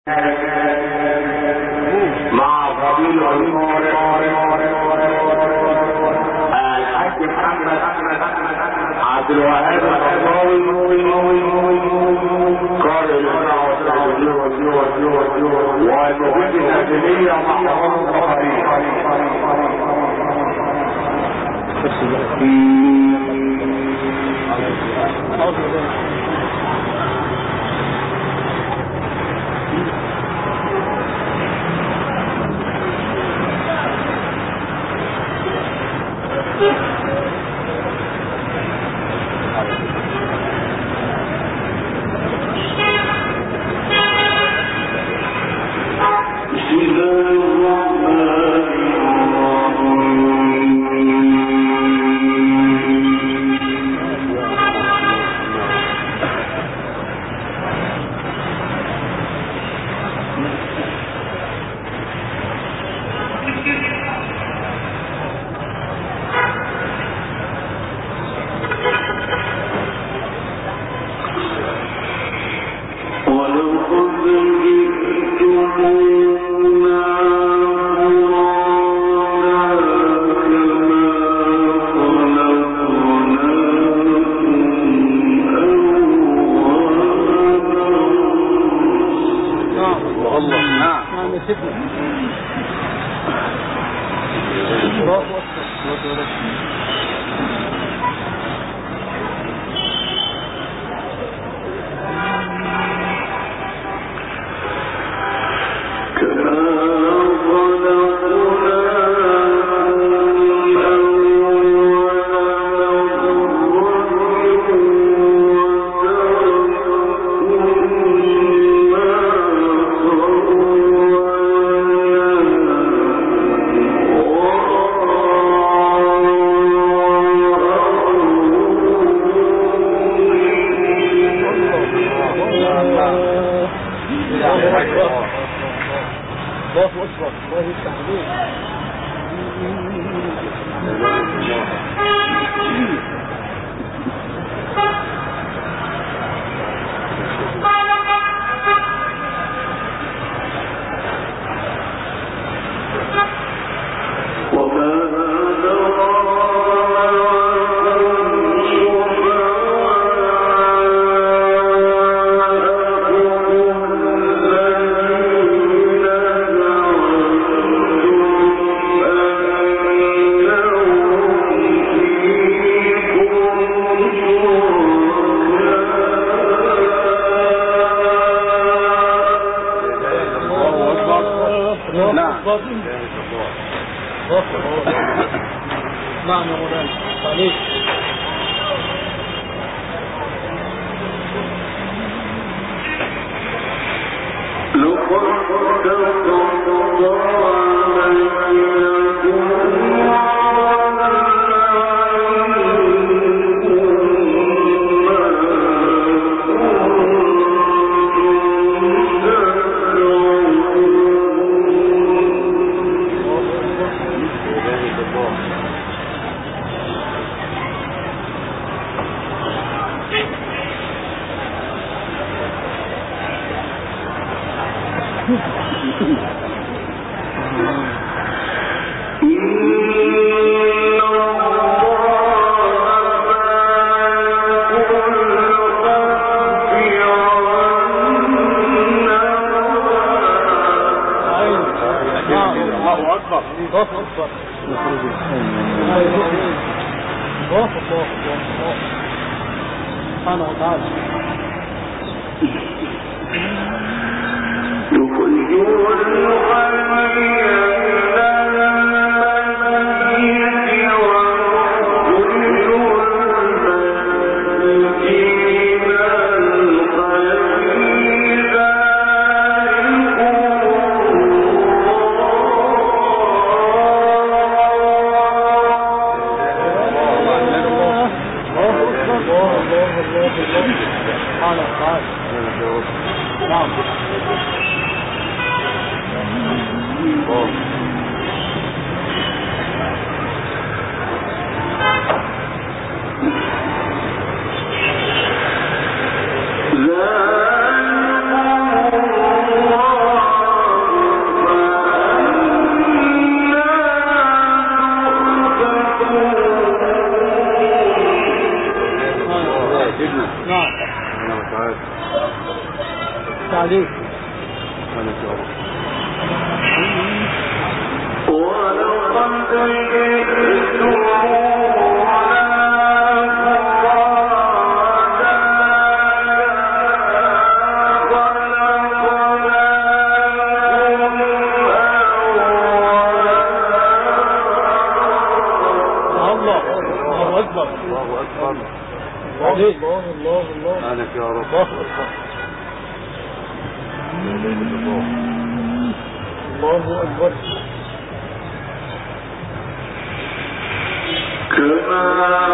مع فضيلة الحاج محمد عبد الوهاب القضاوي قارئ والمفيد الأدبية محمد البخاري. عليك. سبحانك يا رب. الله أكبر. كما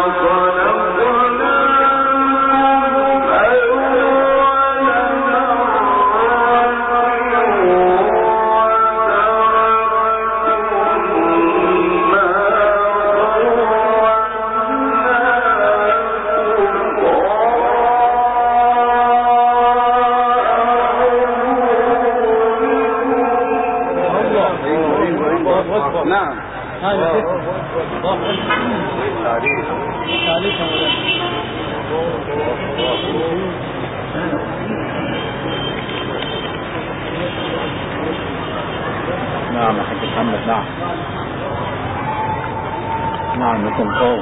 نعم يا حاج محمد. نعم نعم لكم قول.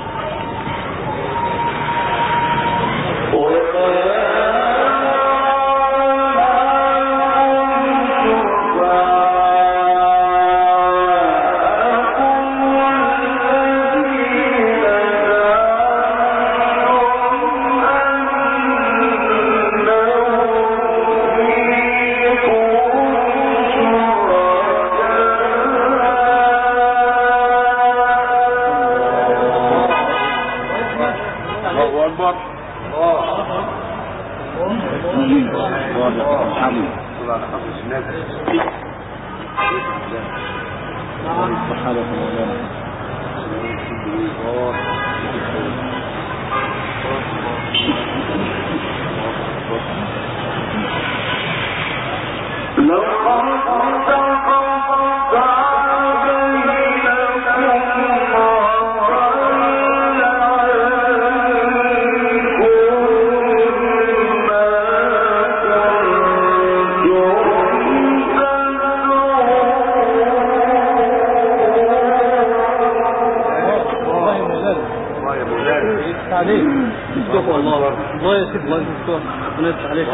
الله يسيب الله يسيب ونفتح عليك.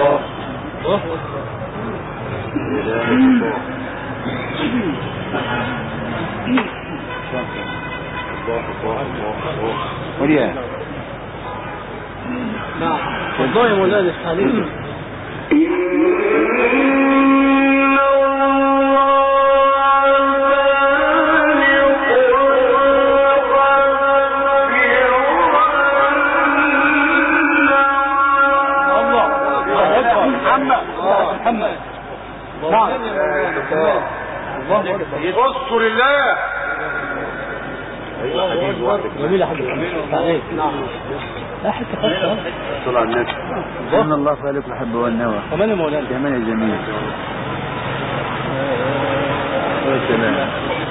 وليه نعم والله يا مولانا يفتح عليك. محمد. نعم الله اذكر الله. جميل يا حاج محمد. نعم لا حتى خلاص صلى على النبي. ان الله خالق الحب والنوى. كمان يا مولانا كمان يا جميل. تمام.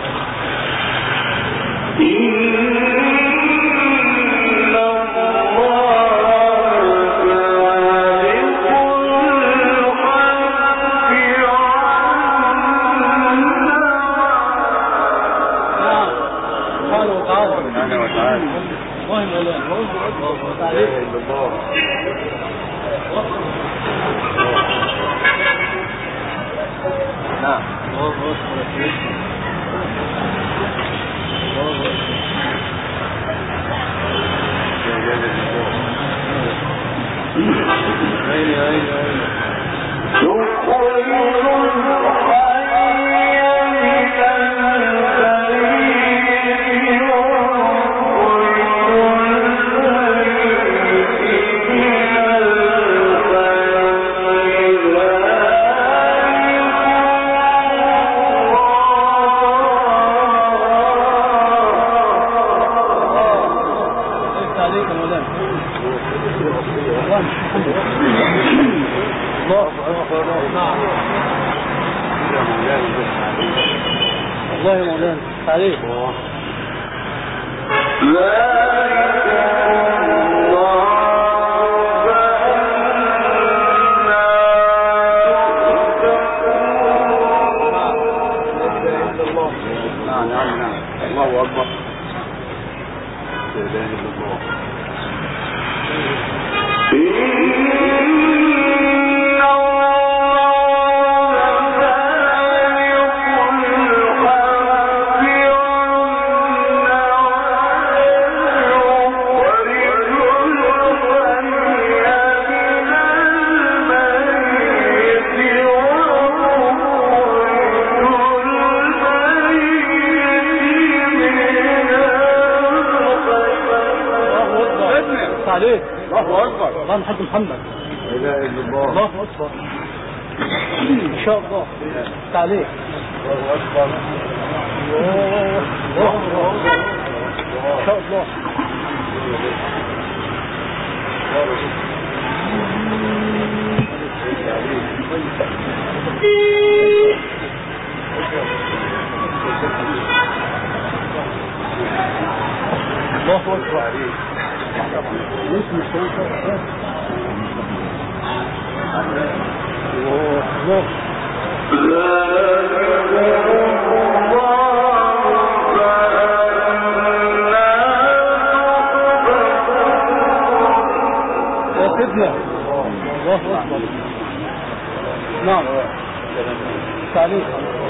الله يا مولانا عليك. عليك الله اكبر الله محمد محمد لا اله الا الله الله اكبر ان شاء الله عليك الله اكبر الله ان شاء الله الله اكبر عليك ليش مش الله يا سيدنا الله اكبر نعم تعليق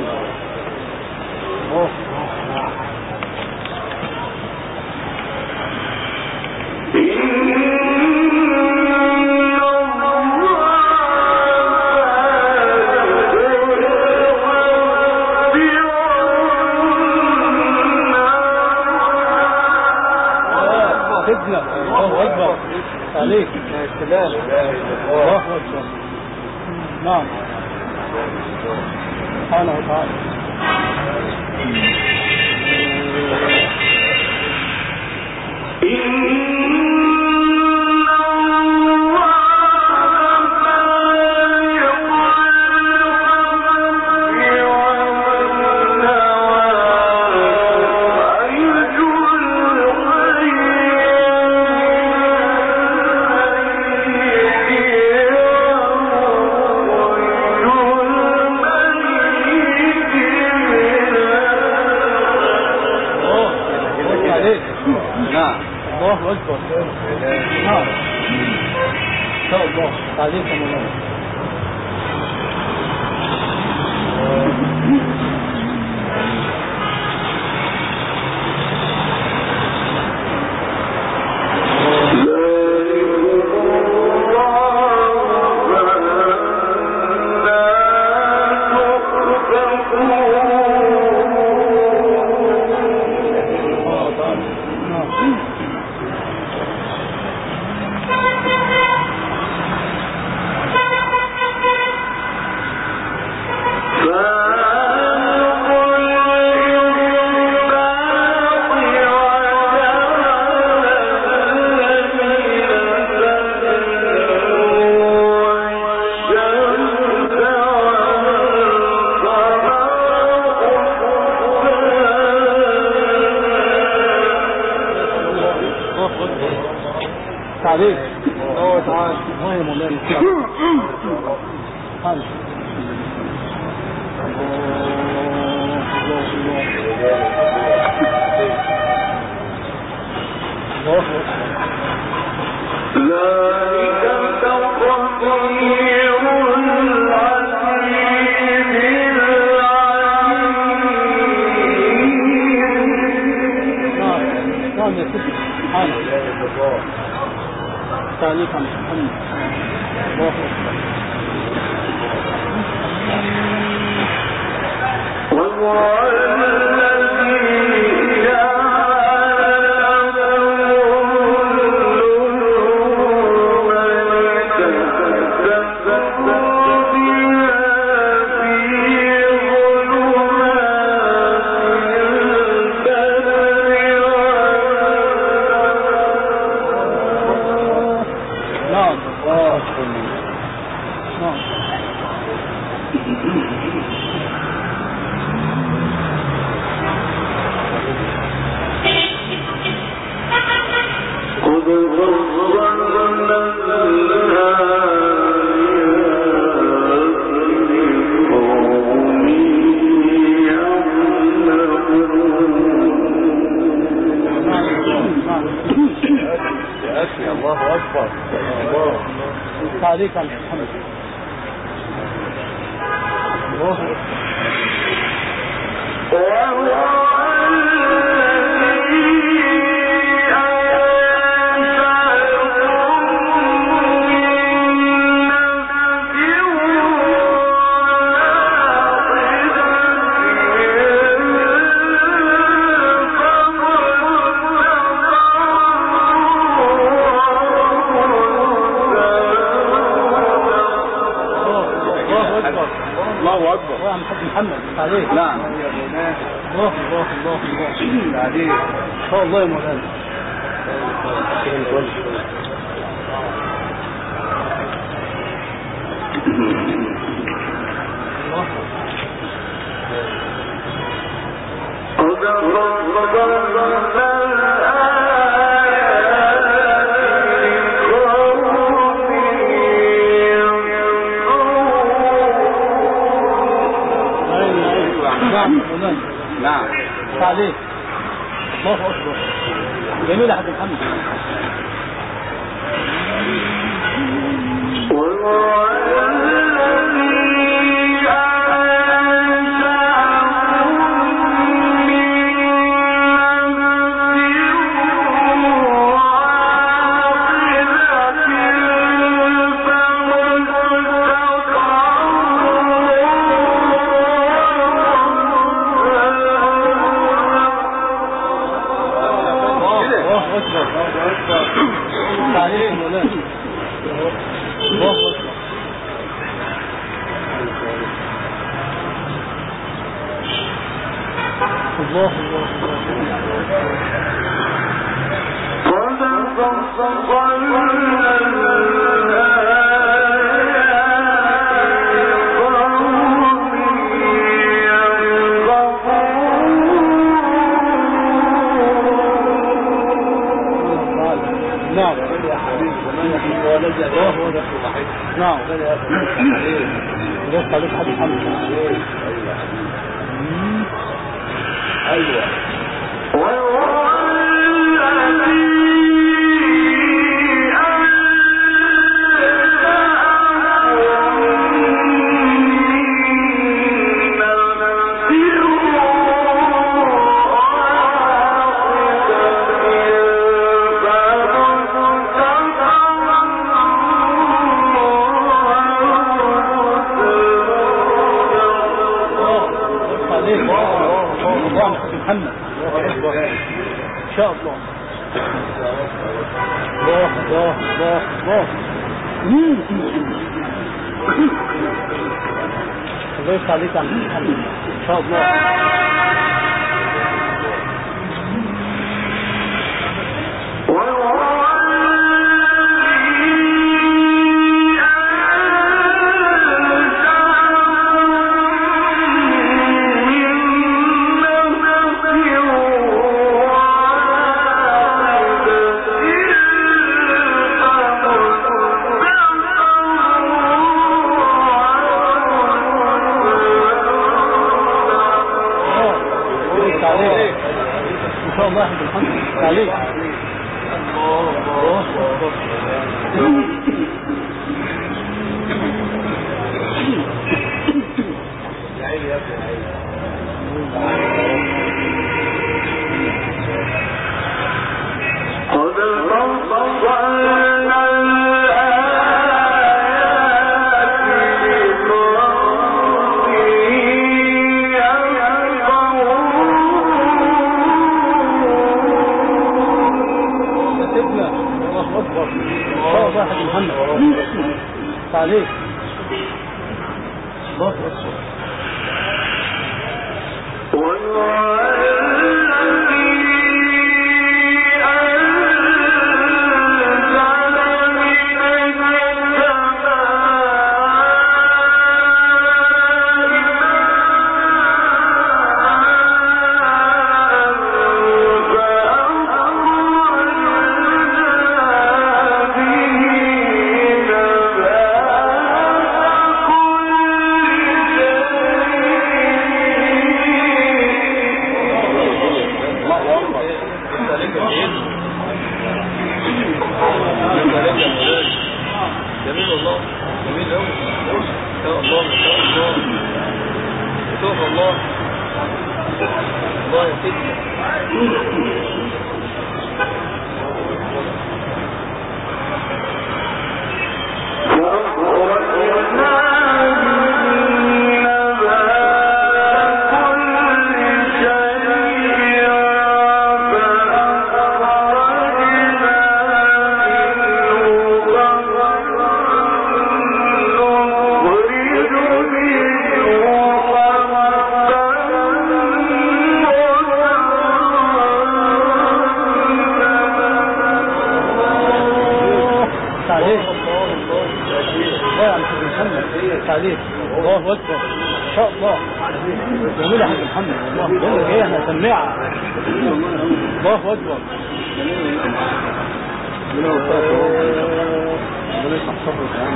الله اكبر عليك يا سلام الله اكبر نعم سبحانه وتعالى الله أكبر نعم إن شاء الله عليك مولانا عليك الله تعالى الله يا مولانا تعليق عن محمد الله أكبر أكي الله أكبر. الله عليك يا محمد. الله أكبر. محمد عليك. نعم. الله الله الله الله عليك. الله يا مولانا. نعم عليك. الله أكبر. جميل يا حاج محمد. جميل والله، جميل قوي. ان شاء الله ان شاء الله شوف الله الله يا سيدنا. عليك الله اكبر ان شاء الله. جميل يا حاج محمد والله. بقول لك ايه، احنا سماعه. الله اكبر. ربنا يفتح صدرك يا عم.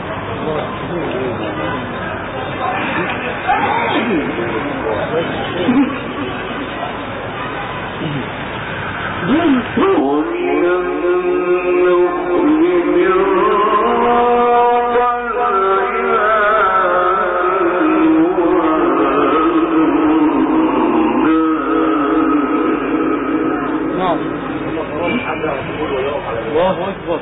الله أكبر.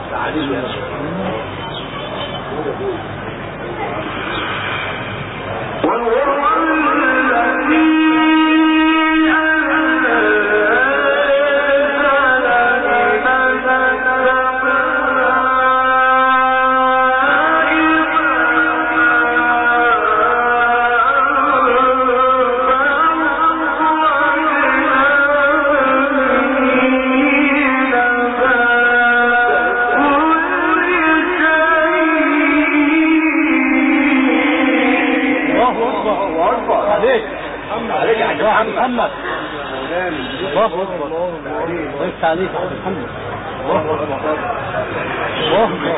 محمد الله أكبر. ضيفت عليك يا محمد. الله أكبر الله أكبر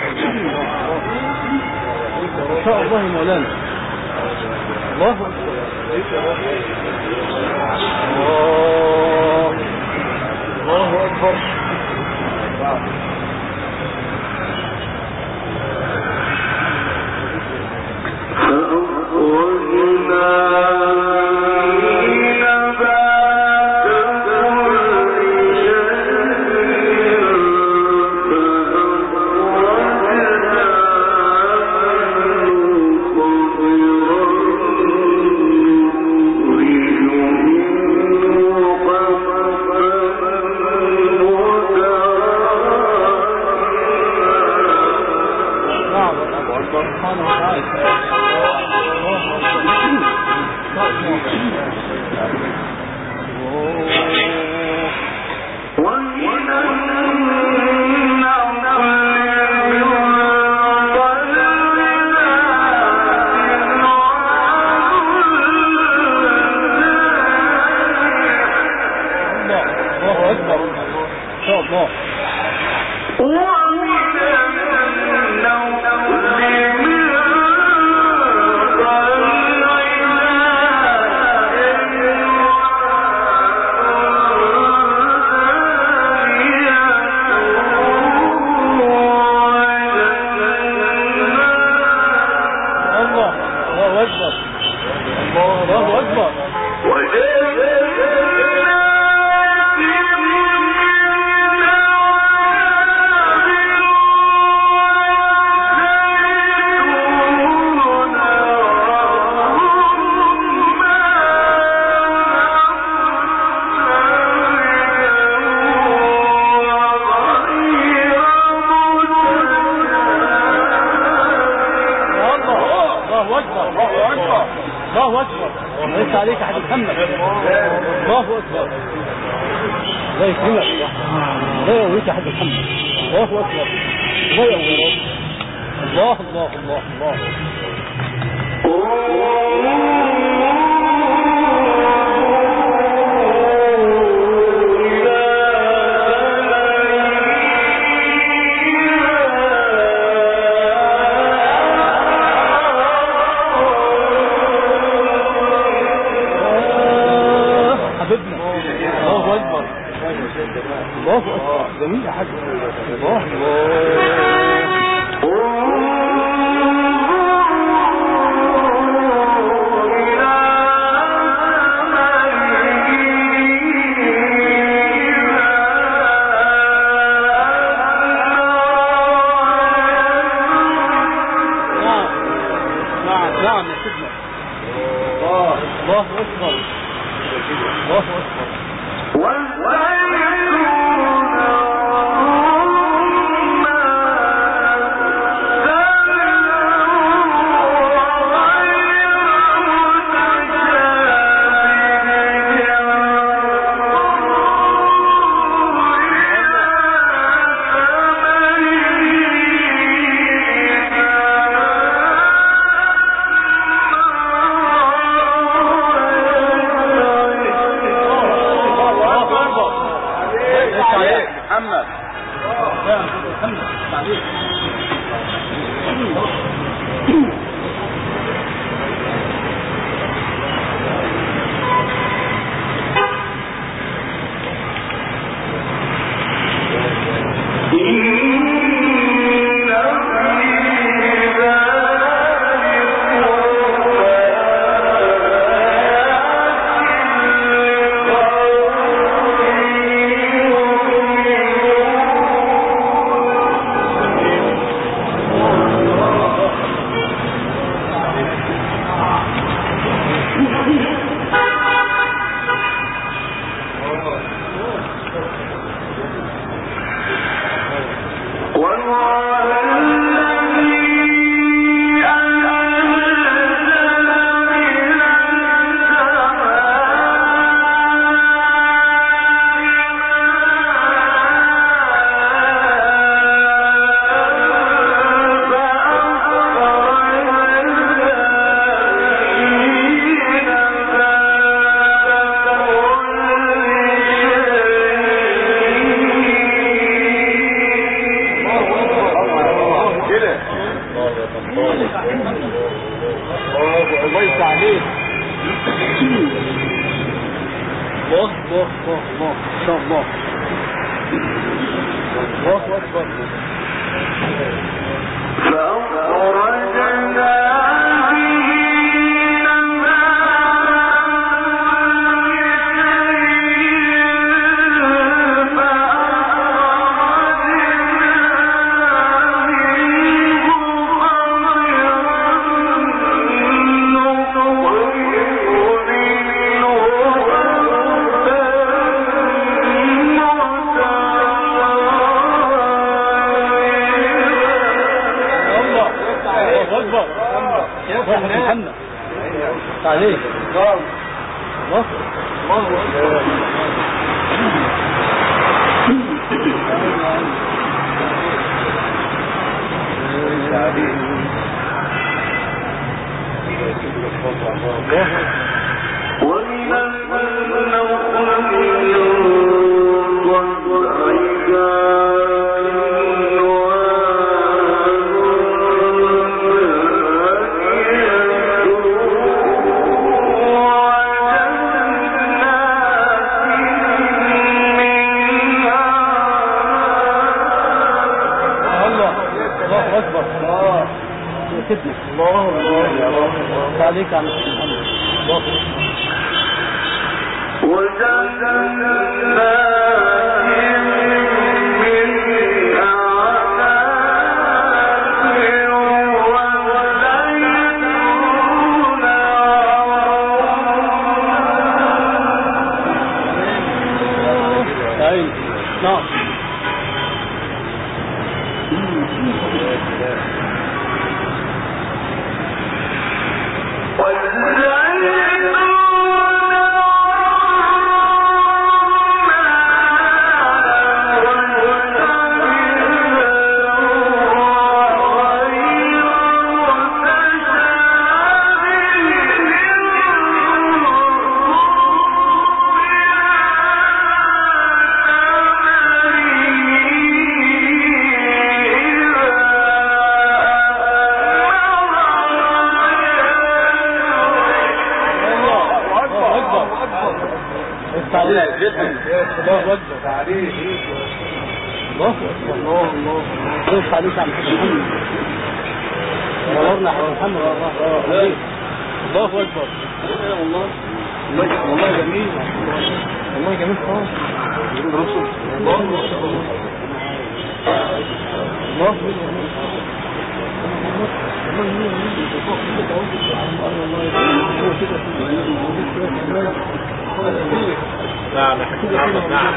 إن شاء الله يا مولانا. الله أكبر الله أكبر. الله أكبر. ليس عليك أحد محمد. الله أكبر. لا يكرمك لا يوريك أحد محمد. الله أكبر. لا يوريك. الله الله الله الله. الله جميل يا حاج. الله نعم يا سيدنا. الله أكبر. الله أكبر. الله أكبر. الله أكبر. الله الله كيف عليك عم محمد ورنا على محمد. الله أكبر. والله والله جميل والله جميل خالص. الله نعم نعم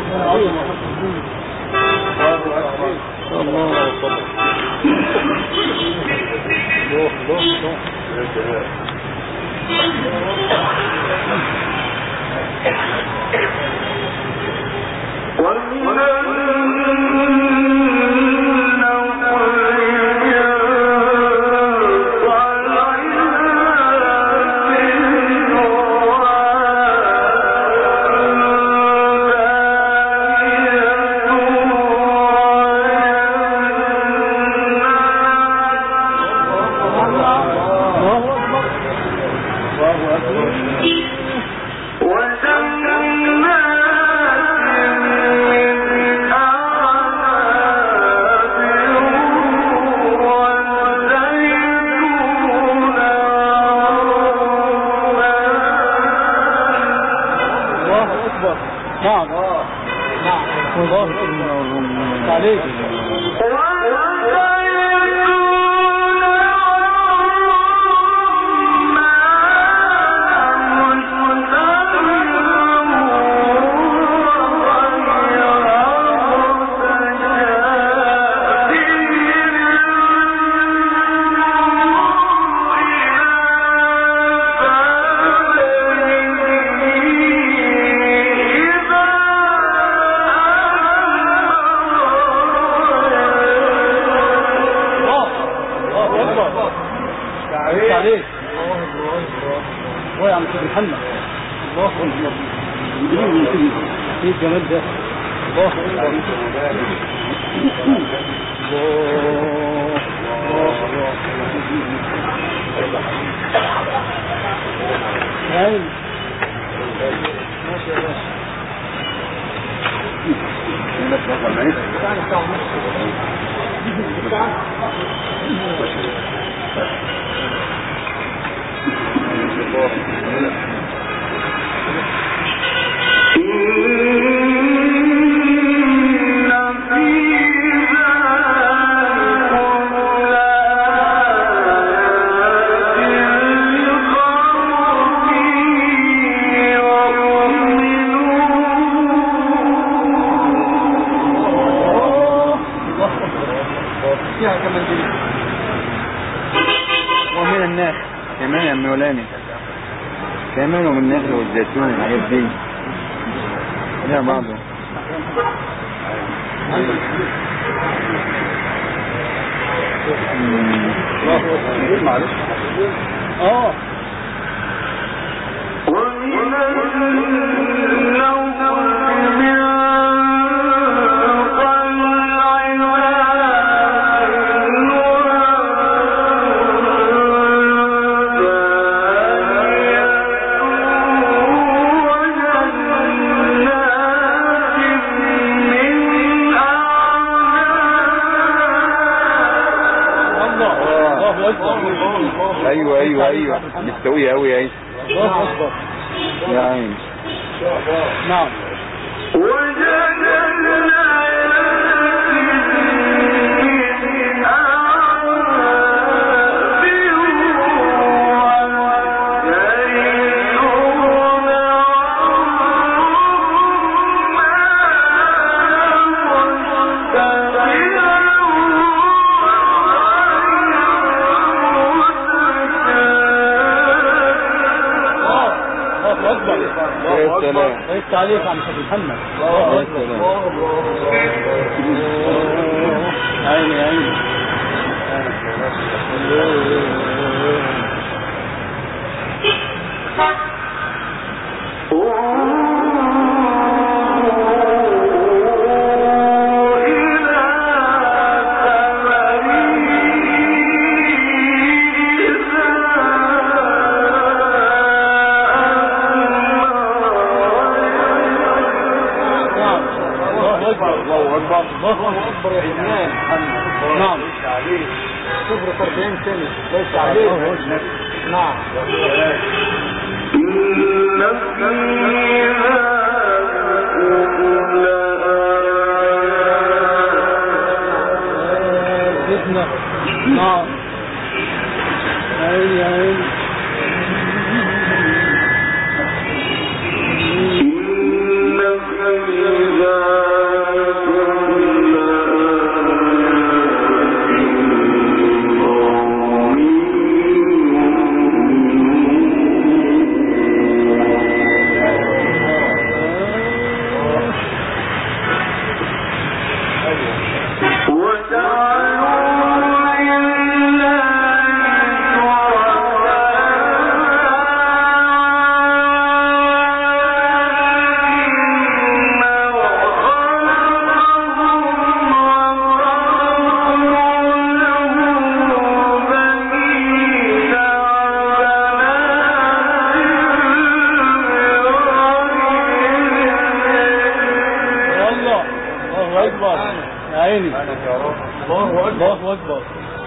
ومن الناس كمان يا مولانا كمان ومن النخل والزيتون الحاجات دي ليها بعضه. معلش ايوه مستوية قوي يا عيسى. الله اكبر يا عين. نعم. ويفتح عليك عم محمد. الله اكبر. عيني عيني. الله اكبر يا ايمان. نعم صبر 40 سنه ليس عليه. نعم نعم عين الله أكبر.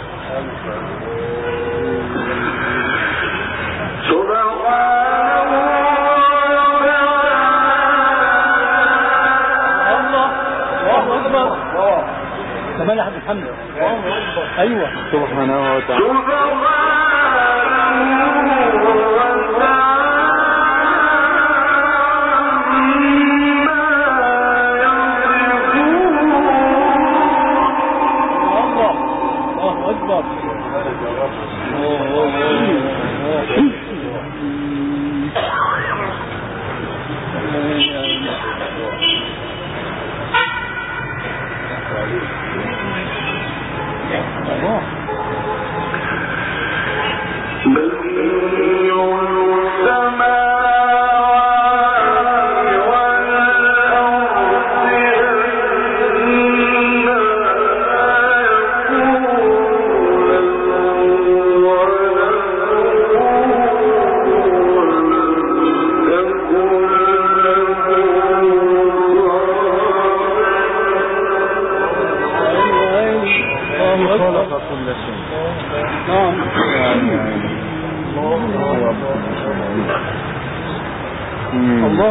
الله أكبر. كمان أحد الحمد. أيوة سبحانه وتعالى. الله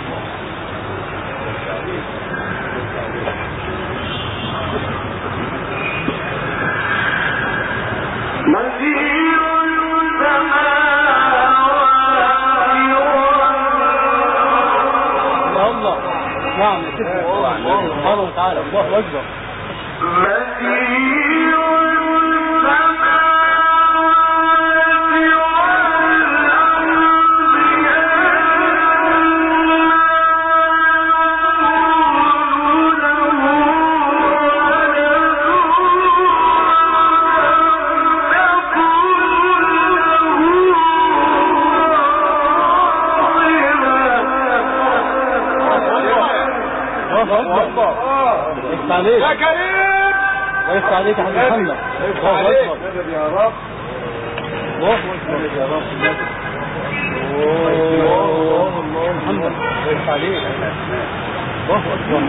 نعم سبحانه وتعالى. الله أكبر. يا كريم ليس عليك يا حبيب محمد. الله أكبر يا رب. الله أكبر يا رب. الله محمد ليس عليك. الله أكبر.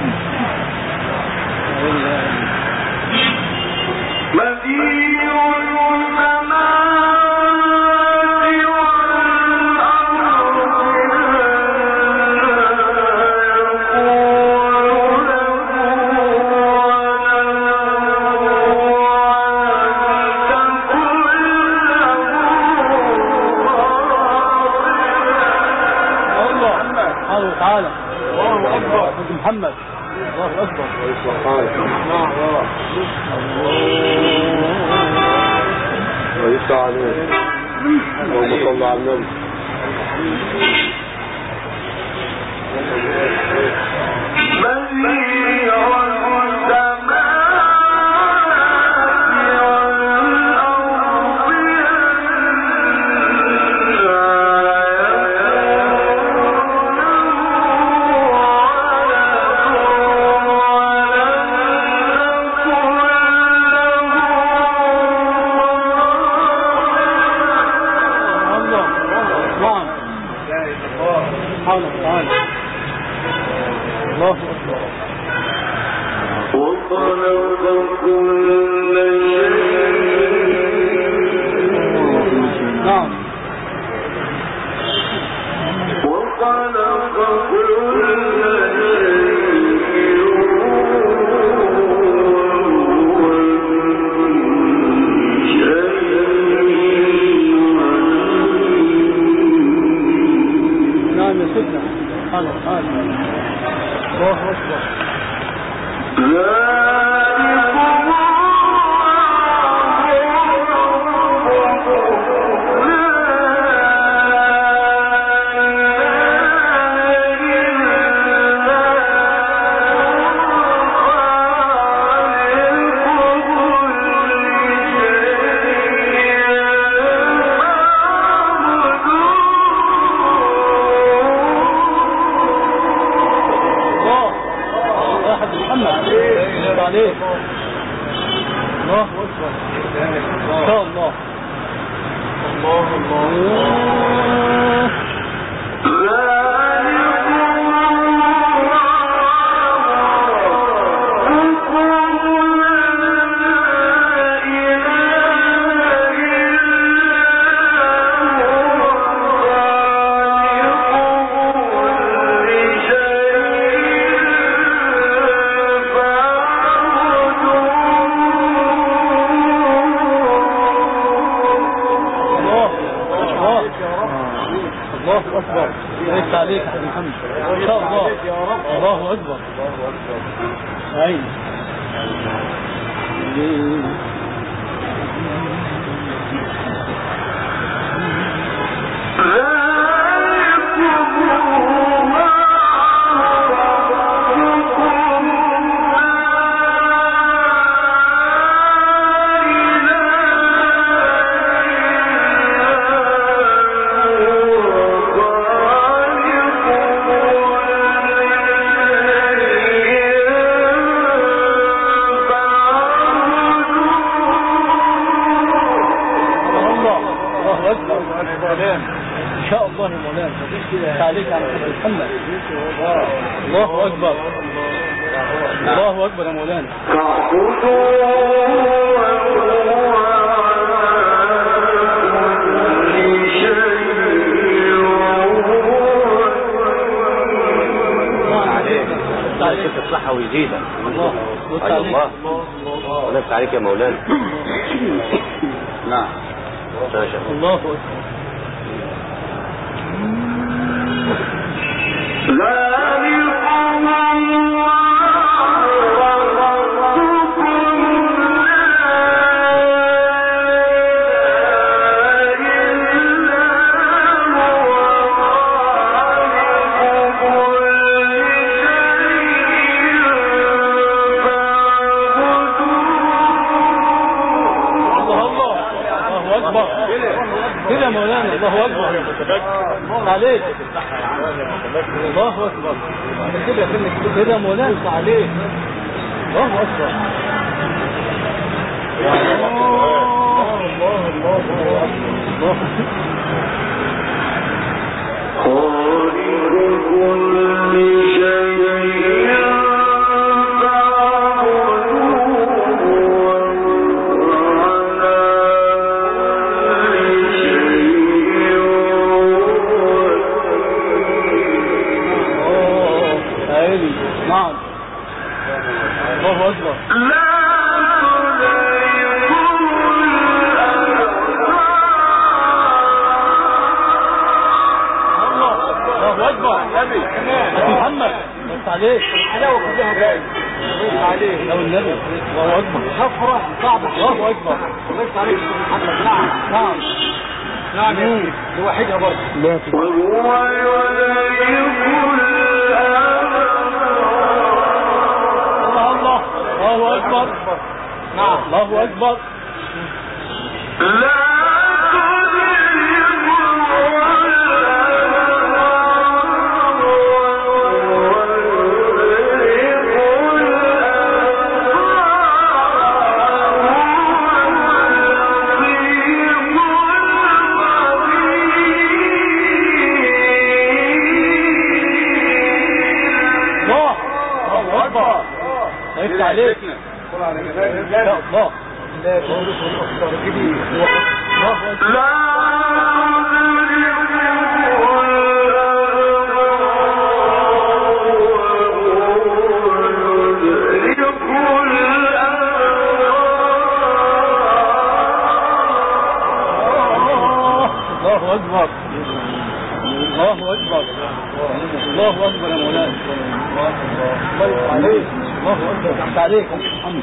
تعالى. الله أكبر. محمد. الله أكبر. ويسعى عليه. اللهم صل على النبي. نعم نعم يا سيدنا الله أكبر عليه الله أكبر إن شاء الله الله أكبر ليس عليك أحد محمد إن شاء الله الله أكبر أين إن شاء الله مولانا عليك على محمد الله أكبر الله أكبر يا مولانا عليك الصحة ويزيدك الله الله ونفس عليك يا مولانا نعم الله أكبر كده مولانا الله أكبر عليك الله أكبر كده مولانا عليك الله أكبر نعم الله أكبر الله أكبر محمد بس عليك الحلاوة كلها جاي بس عليه لو النبي الله أكبر شفرة صعبة الله أكبر بس عليك محمد نعم نعم نعم لوحدها برضه الله أكبر نعم الله أكبر عليك لا الله الله أكبر الله أكبر الله أكبر يا مولانا الله عليك الله أكبر تحت عليك الحمد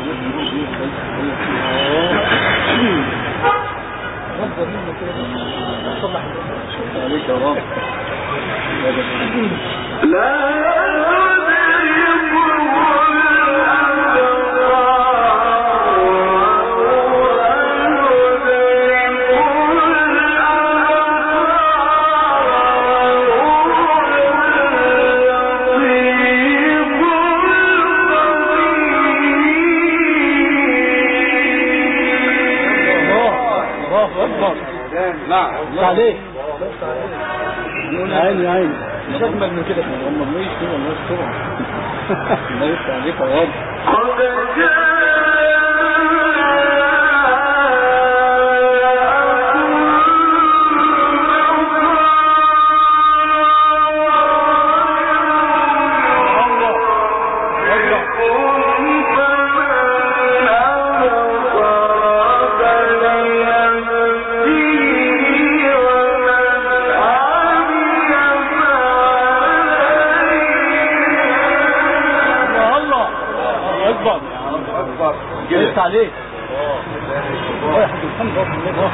لله نعم عليك عيني عيني مش اجمل من كده والله ما يشتغل والله يسترها الله يفتح عليك يا رب جلس عليك الله يحب الحمد الله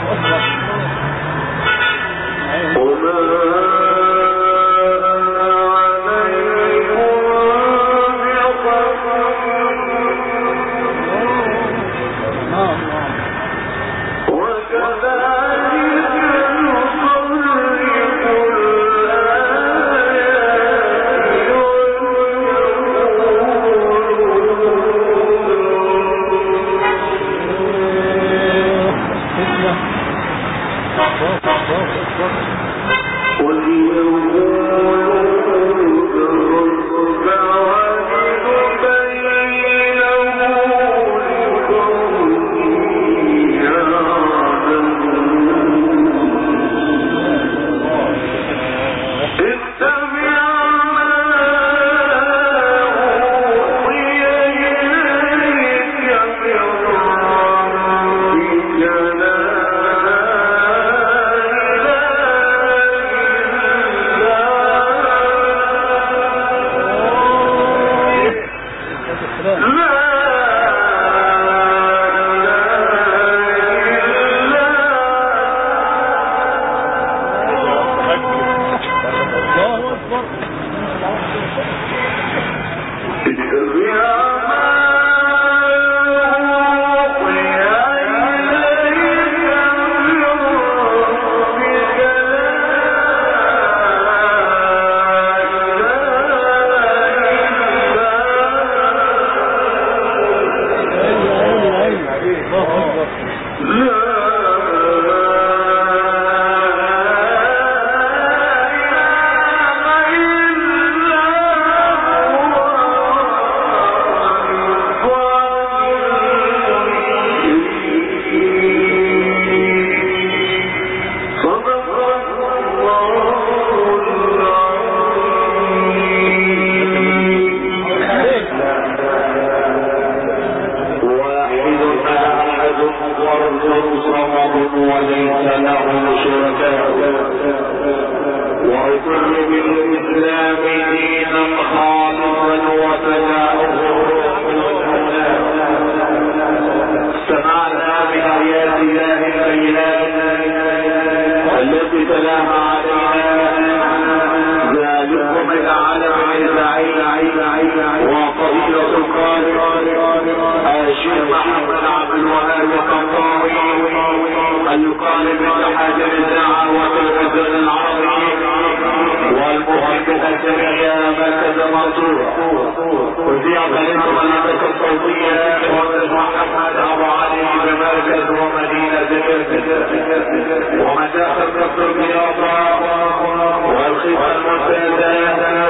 ومداخل الرياضة والخدمة المرتدة